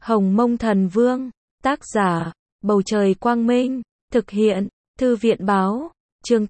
Hồng Mông Thần Vương, tác giả, Bầu Trời Quang Minh, thực hiện, Thư viện Báo, chương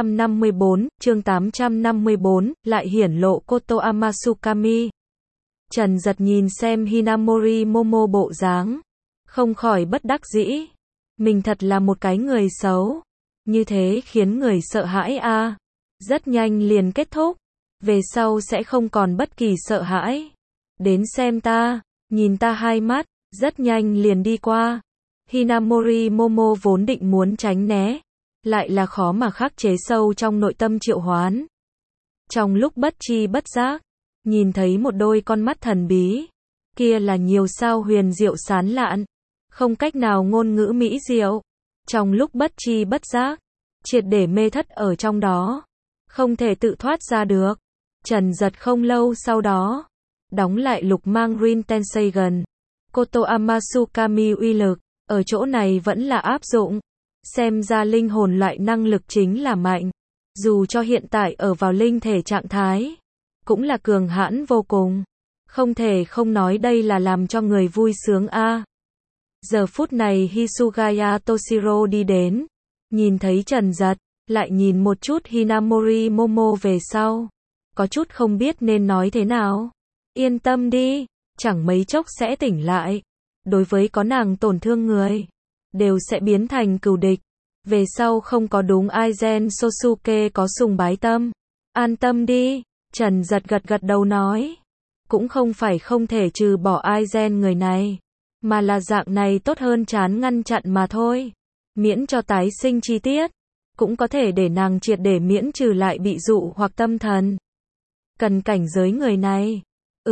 854, lại hiển lộ Koto Amasukami. Trần Giật nhìn xem Hinamori Momo bộ dáng, không khỏi bất đắc dĩ. Mình thật là một cái người xấu, như thế khiến người sợ hãi a. Rất nhanh liền kết thúc, về sau sẽ không còn bất kỳ sợ hãi. Đến xem ta, nhìn ta hai mắt, rất nhanh liền đi qua. Hinamori Momo vốn định muốn tránh né, lại là khó mà khắc chế sâu trong nội tâm triệu hoán. Trong lúc bất tri bất giác, nhìn thấy một đôi con mắt thần bí, kia là nhiều sao huyền diệu sán lạn, không cách nào ngôn ngữ mỹ diệu. Trong lúc bất tri bất giác, triệt để mê thất ở trong đó, không thể tự thoát ra được. Trần Giật không lâu sau đó, đóng lại lục mang Rin Tenseigan. Koto Amasukami uy lực, ở chỗ này vẫn là áp dụng. Xem ra linh hồn loại năng lực chính là mạnh. Dù cho hiện tại ở vào linh thể trạng thái, cũng là cường hãn vô cùng. Không thể không nói đây là làm cho người vui sướng a. Giờ phút này Hisugaya Toshiro đi đến, nhìn thấy Trần Giật, lại nhìn một chút Hinamori Momo về sau, có chút không biết nên nói thế nào. Yên tâm đi, chẳng mấy chốc sẽ tỉnh lại. Đối với có nàng tổn thương người, đều sẽ biến thành cừu địch. Về sau không có đúng Aizen Sosuke có sùng bái tâm. An tâm đi, Trần Giật gật gật đầu nói. Cũng không phải không thể trừ bỏ Aizen người này, mà là dạng này tốt hơn chán ngăn chặn mà thôi. Miễn cho tái sinh chi tiết, cũng có thể để nàng triệt để miễn trừ lại bị dụ hoặc tâm thần. Cần cảnh giới người này.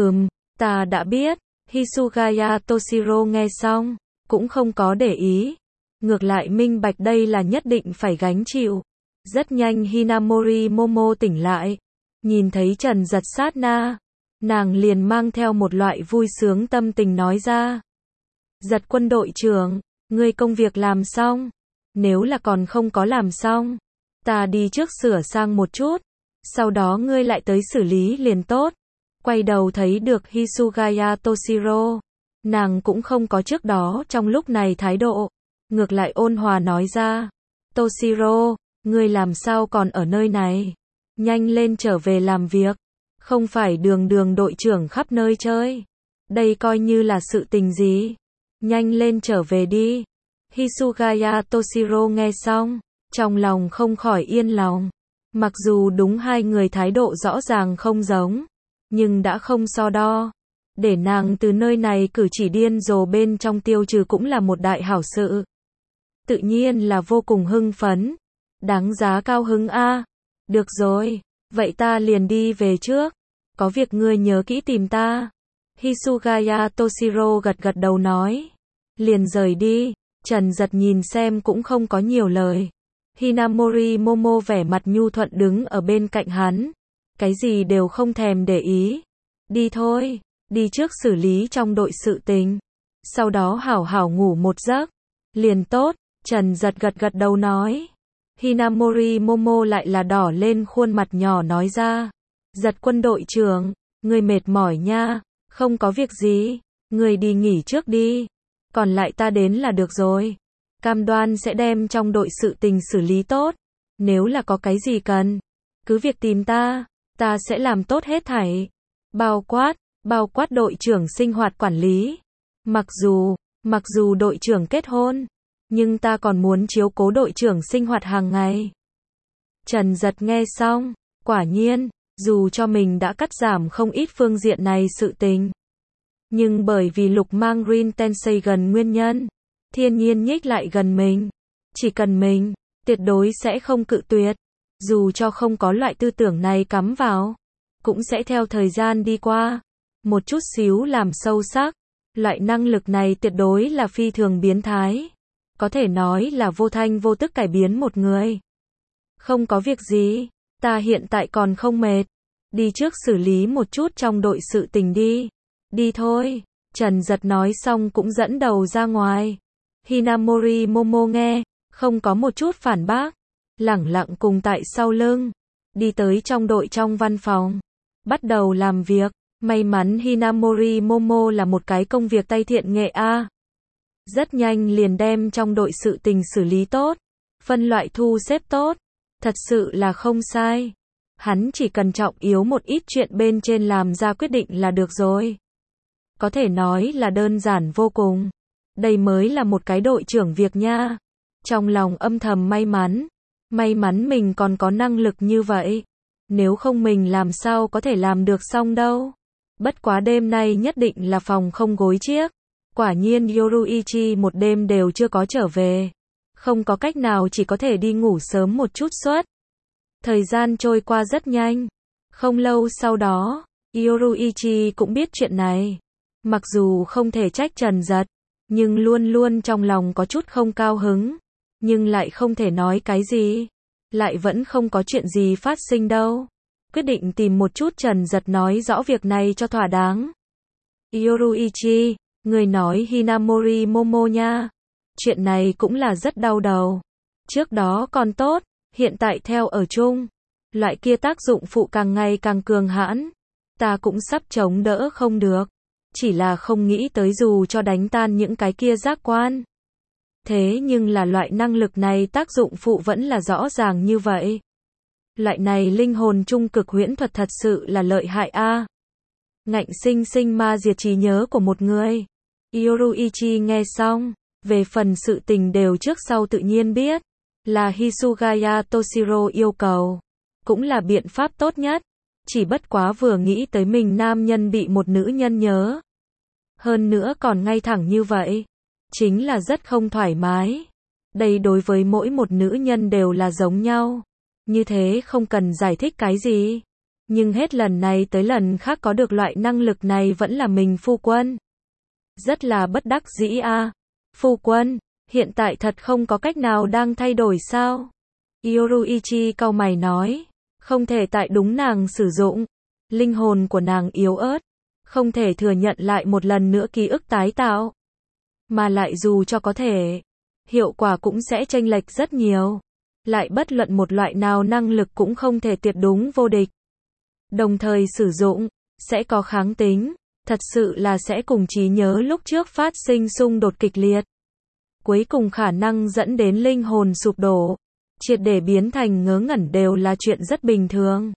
Ta đã biết. Hisugaya Toshiro nghe xong, cũng không có để ý. Ngược lại minh bạch đây là nhất định phải gánh chịu. Rất nhanh Hinamori Momo tỉnh lại. Nhìn thấy Trần Giật sát na, nàng liền mang theo một loại vui sướng tâm tình nói ra. Giật quân đội trưởng, ngươi công việc làm xong? Nếu là còn không có làm xong, ta đi trước sửa sang một chút, sau đó ngươi lại tới xử lý liền tốt. Quay đầu thấy được Hisugaya Toshiro, nàng cũng không có trước đó trong lúc này thái độ, ngược lại ôn hòa nói ra. Toshiro, ngươi làm sao còn ở nơi này? Nhanh lên trở về làm việc, không phải đường đội trưởng khắp nơi chơi. Đây coi như là sự tình gì? Nhanh lên trở về đi. Hisugaya Toshiro nghe xong, trong lòng không khỏi yên lòng. Mặc dù đúng hai người thái độ rõ ràng không giống, nhưng đã không so đo. Để nàng từ nơi này cử chỉ điên rồ bên trong tiêu trừ cũng là một đại hảo sự. Tự nhiên là vô cùng hưng phấn. Đáng giá cao hứng a. Được rồi, vậy ta liền đi về trước. Có việc ngươi nhớ kỹ tìm ta. Hisugaya Toshiro gật gật đầu nói. Liền rời đi. Trần Giật nhìn xem cũng không có nhiều lời. Hinamori Momo vẻ mặt nhu thuận đứng ở bên cạnh hắn. Cái gì đều không thèm để ý. Đi thôi, đi trước xử lý trong đội sự tình. Sau đó hảo hảo ngủ một giấc. Liền tốt, Trần Giật gật gật đầu nói. Hinamori Momo lại là đỏ lên khuôn mặt nhỏ nói ra. Giật quân đội trưởng, người mệt mỏi nha. Không có việc gì, người đi nghỉ trước đi. Còn lại ta đến là được rồi. Cam đoan sẽ đem trong đội sự tình xử lý tốt. Nếu là có cái gì cần, cứ việc tìm ta. Ta sẽ làm tốt hết thảy. Bao quát đội trưởng sinh hoạt quản lý. Mặc dù đội trưởng kết hôn, nhưng ta còn muốn chiếu cố đội trưởng sinh hoạt hàng ngày. Trần Giật nghe xong, quả nhiên, dù cho mình đã cắt giảm không ít phương diện này sự tình, nhưng bởi vì lục mang Rin Tenseigan nguyên nhân, thiên nhiên nhích lại gần mình. Chỉ cần mình, tuyệt đối sẽ không cự tuyệt. Dù cho không có loại tư tưởng này cắm vào, cũng sẽ theo thời gian đi qua, một chút xíu làm sâu sắc. Loại năng lực này tuyệt đối là phi thường biến thái. Có thể nói là vô thanh vô tức cải biến một người. Không có việc gì, ta hiện tại còn không mệt. Đi trước xử lý một chút trong đội sự tình đi. Đi thôi, Trần Giật nói xong cũng dẫn đầu ra ngoài. Hinamori Momo nghe, không có một chút phản bác. Lẳng lặng cùng tại sau lưng, đi tới trong đội trong văn phòng, bắt đầu làm việc. May mắn Hinamori Momo là một cái công việc tay thiện nghệ a. Rất nhanh liền đem trong đội sự tình xử lý tốt, phân loại thu xếp tốt, thật sự là không sai. Hắn chỉ cần trọng yếu một ít chuyện bên trên làm ra quyết định là được rồi. Có thể nói là đơn giản vô cùng. Đây mới là một cái đội trưởng việc nha. Trong lòng âm thầm may mắn mình còn có năng lực như vậy. Nếu không mình làm sao có thể làm được xong đâu. Bất quá đêm nay nhất định là phòng không gối chiếc. Quả nhiên Yoruichi một đêm đều chưa có trở về. Không có cách nào chỉ có thể đi ngủ sớm một chút suốt. Thời gian trôi qua rất nhanh. Không lâu sau đó, Yoruichi cũng biết chuyện này. Mặc dù không thể trách Trần Dật, nhưng luôn luôn trong lòng có chút không cao hứng. Nhưng lại không thể nói cái gì. Lại vẫn không có chuyện gì phát sinh đâu. Quyết định tìm một chút Trần Dật nói rõ việc này cho thỏa đáng. Yoruichi, người nói Hinamori Momo nha. Chuyện này cũng là rất đau đầu. Trước đó còn tốt, hiện tại theo ở chung. Loại kia tác dụng phụ càng ngày càng cường hãn. Ta cũng sắp chống đỡ không được. Chỉ là không nghĩ tới dù cho đánh tan những cái kia giác quan. Thế nhưng là loại năng lực này tác dụng phụ vẫn là rõ ràng như vậy. Loại này linh hồn trung cực huyễn thuật thật sự là lợi hại a. Ngạnh sinh sinh ma diệt trí nhớ của một người. Yoruichi nghe xong, về phần sự tình đều trước sau tự nhiên biết, là Hisugaya Toshiro yêu cầu, cũng là biện pháp tốt nhất, chỉ bất quá vừa nghĩ tới mình nam nhân bị một nữ nhân nhớ. Hơn nữa còn ngay thẳng như vậy, chính là rất không thoải mái. Đây đối với mỗi một nữ nhân đều là giống nhau, như thế không cần giải thích cái gì. Nhưng hết lần này tới lần khác có được loại năng lực này vẫn là mình phu quân. Rất là bất đắc dĩ a. Phu quân, hiện tại thật không có cách nào đang thay đổi sao? Yoruichi cau mày nói, không thể tại đúng nàng sử dụng. Linh hồn của nàng yếu ớt, không thể thừa nhận lại một lần nữa ký ức tái tạo. Mà lại dù cho có thể, hiệu quả cũng sẽ chênh lệch rất nhiều. Lại bất luận một loại nào năng lực cũng không thể tuyệt đúng vô địch. Đồng thời sử dụng, sẽ có kháng tính, thật sự là sẽ cùng trí nhớ lúc trước phát sinh xung đột kịch liệt. Cuối cùng khả năng dẫn đến linh hồn sụp đổ, triệt để biến thành ngớ ngẩn đều là chuyện rất bình thường.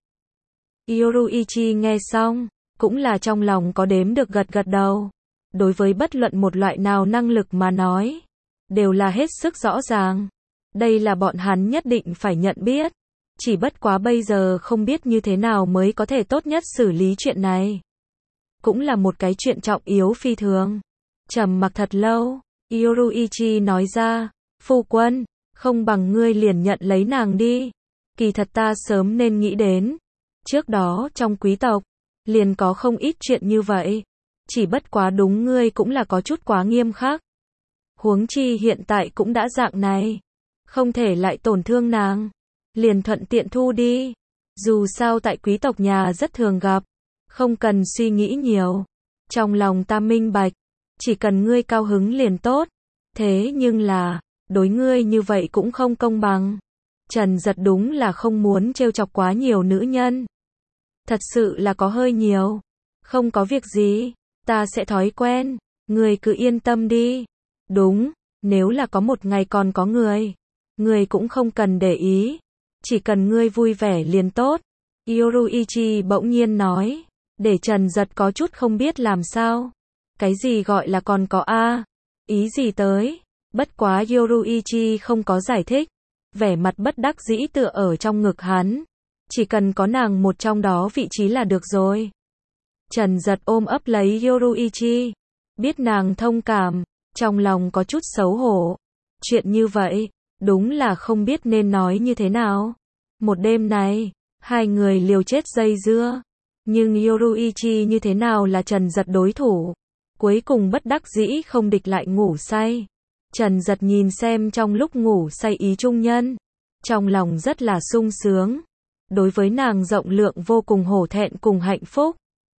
Yoruichi nghe xong, cũng là trong lòng có đếm được gật gật đầu. Đối với bất luận một loại nào năng lực mà nói, đều là hết sức rõ ràng. Đây là bọn hắn nhất định phải nhận biết. Chỉ bất quá bây giờ không biết như thế nào mới có thể tốt nhất xử lý chuyện này. Cũng là một cái chuyện trọng yếu phi thường. Trầm mặc thật lâu, Yoruichi nói ra, phu quân, không bằng ngươi liền nhận lấy nàng đi. Kỳ thật ta sớm nên nghĩ đến. Trước đó trong quý tộc, liền có không ít chuyện như vậy. Chỉ bất quá đúng ngươi cũng là có chút quá nghiêm khắc. Huống chi hiện tại cũng đã dạng này. Không thể lại tổn thương nàng. Liền thuận tiện thu đi. Dù sao tại quý tộc nhà rất thường gặp. Không cần suy nghĩ nhiều. Trong lòng ta minh bạch. Chỉ cần ngươi cao hứng liền tốt. Thế nhưng là, đối ngươi như vậy cũng không công bằng. Trần Dật đúng là không muốn trêu chọc quá nhiều nữ nhân. Thật sự là có hơi nhiều. Không có việc gì. Ta sẽ thói quen. Ngươi cứ yên tâm đi. Đúng, nếu là có một ngày còn có người. Ngươi cũng không cần để ý. Chỉ cần ngươi vui vẻ liền tốt. Yoruichi bỗng nhiên nói. Để Trần Dật có chút không biết làm sao. Cái gì gọi là còn có a? Ý gì tới? Bất quá Yoruichi không có giải thích. Vẻ mặt bất đắc dĩ tựa ở trong ngực hắn. Chỉ cần có nàng một trong đó vị trí là được rồi. Trần Dật ôm ấp lấy Yoruichi. Biết nàng thông cảm. Trong lòng có chút xấu hổ. Chuyện như vậy, đúng là không biết nên nói như thế nào. Một đêm này, hai người liều chết dây dưa. Nhưng Yoruichi như thế nào là Trần Dật đối thủ. Cuối cùng bất đắc dĩ không địch lại ngủ say. Trần Dật nhìn xem trong lúc ngủ say ý trung nhân. Trong lòng rất là sung sướng. Đối với nàng rộng lượng vô cùng hổ thẹn cùng hạnh phúc.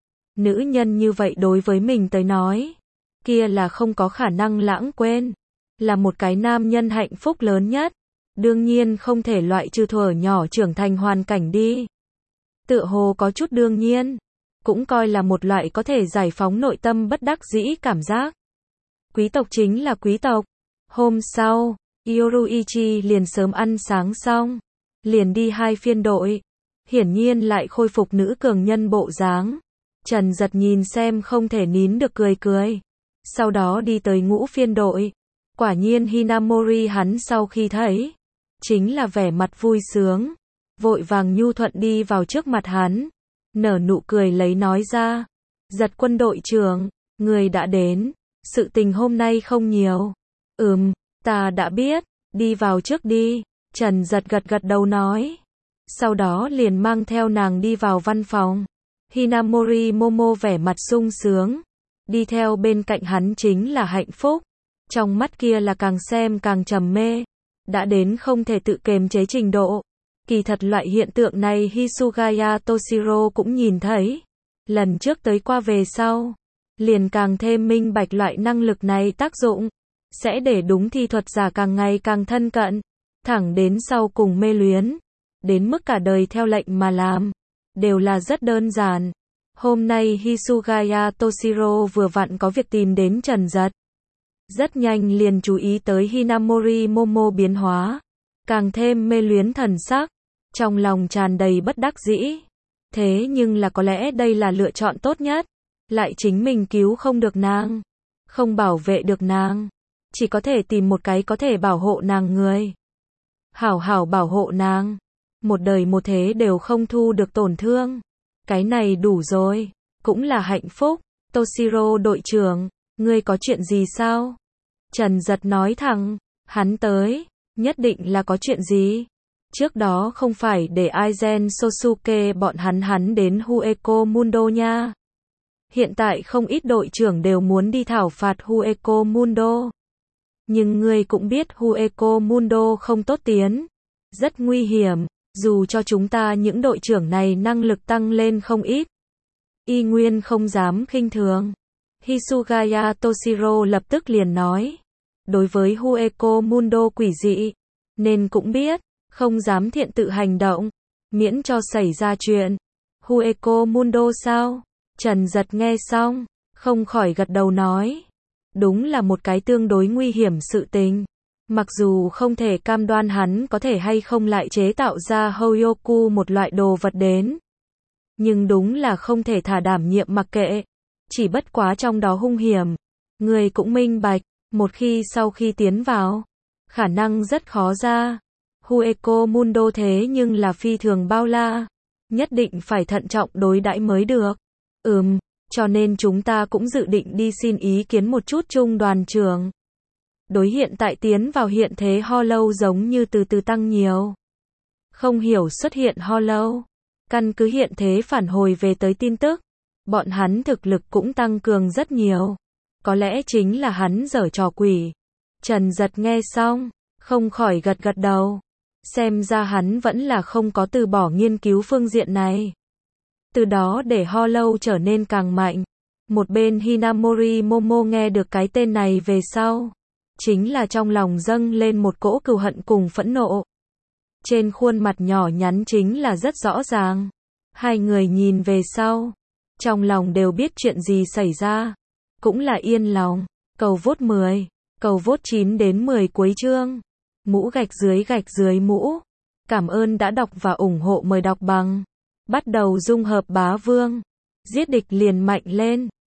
Nữ nhân như vậy đối với mình tới nói. Kia là không có khả năng lãng quên. Là một cái nam nhân hạnh phúc lớn nhất. Đương nhiên không thể loại trừ thuở nhỏ trưởng thành hoàn cảnh đi. Tựa hồ có chút đương nhiên. cũng coi là một loại có thể giải phóng nội tâm bất đắc dĩ cảm giác. Quý tộc chính là quý tộc. Hôm sau, Yoruichi liền sớm ăn sáng xong, liền đi 2 phiên đội. Hiển nhiên lại khôi phục nữ cường nhân bộ dáng. Trần Giật nhìn xem không thể nín được cười cười. Sau đó đi tới ngũ phiên đội. Quả nhiên Hinamori hắn sau khi thấy, chính là vẻ mặt vui sướng. Vội vàng nhu thuận đi vào trước mặt hắn. Nở nụ cười lấy nói ra. Giật quân đội trưởng, người đã đến. Sự tình hôm nay không nhiều. Ta đã biết, đi vào trước đi. Trần Giật gật gật đầu nói. Sau đó liền mang theo nàng đi vào văn phòng. Hinamori Momo vẻ mặt sung sướng. Đi theo bên cạnh hắn chính là hạnh phúc. Trong mắt kia là càng xem càng trầm mê. Đã đến không thể tự kiềm chế trình độ. Kỳ thật loại hiện tượng này Hisugaya Toshiro cũng nhìn thấy. Lần trước tới qua về sau, liền càng thêm minh bạch loại năng lực này tác dụng. Sẽ để đúng thi thuật giả càng ngày càng thân cận. Thẳng đến sau cùng mê luyến. Đến mức cả đời theo lệnh mà làm. Đều là rất đơn giản. Hôm nay Hisugaya Toshiro vừa vặn có việc tìm đến Trần Giật. Rất nhanh liền chú ý tới Hinamori Momo biến hóa. Càng thêm mê luyến thần sắc. Trong lòng tràn đầy bất đắc dĩ. Thế nhưng là có lẽ đây là lựa chọn tốt nhất. Lại chính mình cứu không được nàng. Không bảo vệ được nàng. Chỉ có thể tìm một cái có thể bảo hộ nàng người. Hảo hảo bảo hộ nàng. Một đời một thế đều không thu được tổn thương. Cái này đủ rồi. Cũng là hạnh phúc. Toshiro đội trưởng, ngươi có chuyện gì sao? Trần Giật nói thẳng. Hắn tới. Nhất định là có chuyện gì? Trước đó không phải để Aizen Sosuke bọn hắn đến Hueco Mundo nha. Hiện tại không ít đội trưởng đều muốn đi thảo phạt Hueco Mundo. Nhưng ngươi cũng biết Hueco Mundo không tốt tiến. Rất nguy hiểm. Dù cho chúng ta những đội trưởng này năng lực tăng lên không ít. Y nguyên không dám khinh thường. Hisugaya Toshiro lập tức liền nói. Đối với Hueco Mundo quỷ dị. Nên cũng biết. Không dám thiện tự hành động. Miễn cho xảy ra chuyện. Hueco Mundo sao? Trần Giật nghe xong. Không khỏi gật đầu nói. Đúng là một cái tương đối nguy hiểm sự tình. Mặc dù không thể cam đoan hắn có thể hay không lại chế tạo ra Hoyoku một loại đồ vật đến. Nhưng đúng là không thể thả đảm nhiệm mặc kệ. Chỉ bất quá trong đó hung hiểm. Người cũng minh bạch. Một khi sau khi tiến vào. Khả năng rất khó ra. Hueco Mundo thế nhưng là phi thường bao la. Nhất định phải thận trọng đối đãi mới được. Cho nên chúng ta cũng dự định đi xin ý kiến một chút trung đoàn trưởng. Đối hiện tại tiến vào hiện thế Hollow giống như từ từ tăng nhiều. Không hiểu xuất hiện Hollow. Căn cứ hiện thế phản hồi về tới tin tức. Bọn hắn thực lực cũng tăng cường rất nhiều. Có lẽ chính là hắn giở trò quỷ. Trần Giật nghe xong. Không khỏi gật gật đầu. Xem ra hắn vẫn là không có từ bỏ nghiên cứu phương diện này. Từ đó để Hollow trở nên càng mạnh. Một bên Hinamori Momo nghe được cái tên này về sau. Chính là trong lòng dâng lên một cỗ cừu hận cùng phẫn nộ. Trên khuôn mặt nhỏ nhắn chính là rất rõ ràng. Hai người nhìn về sau. Trong lòng đều biết chuyện gì xảy ra. Cũng là yên lòng. Cầu vote 10. Cầu vote 9 đến 10 cuối chương. Mũ gạch dưới mũ. Cảm ơn đã đọc và ủng hộ, mời đọc bằng. Bắt đầu dung hợp bá vương. Giết địch liền mạnh lên.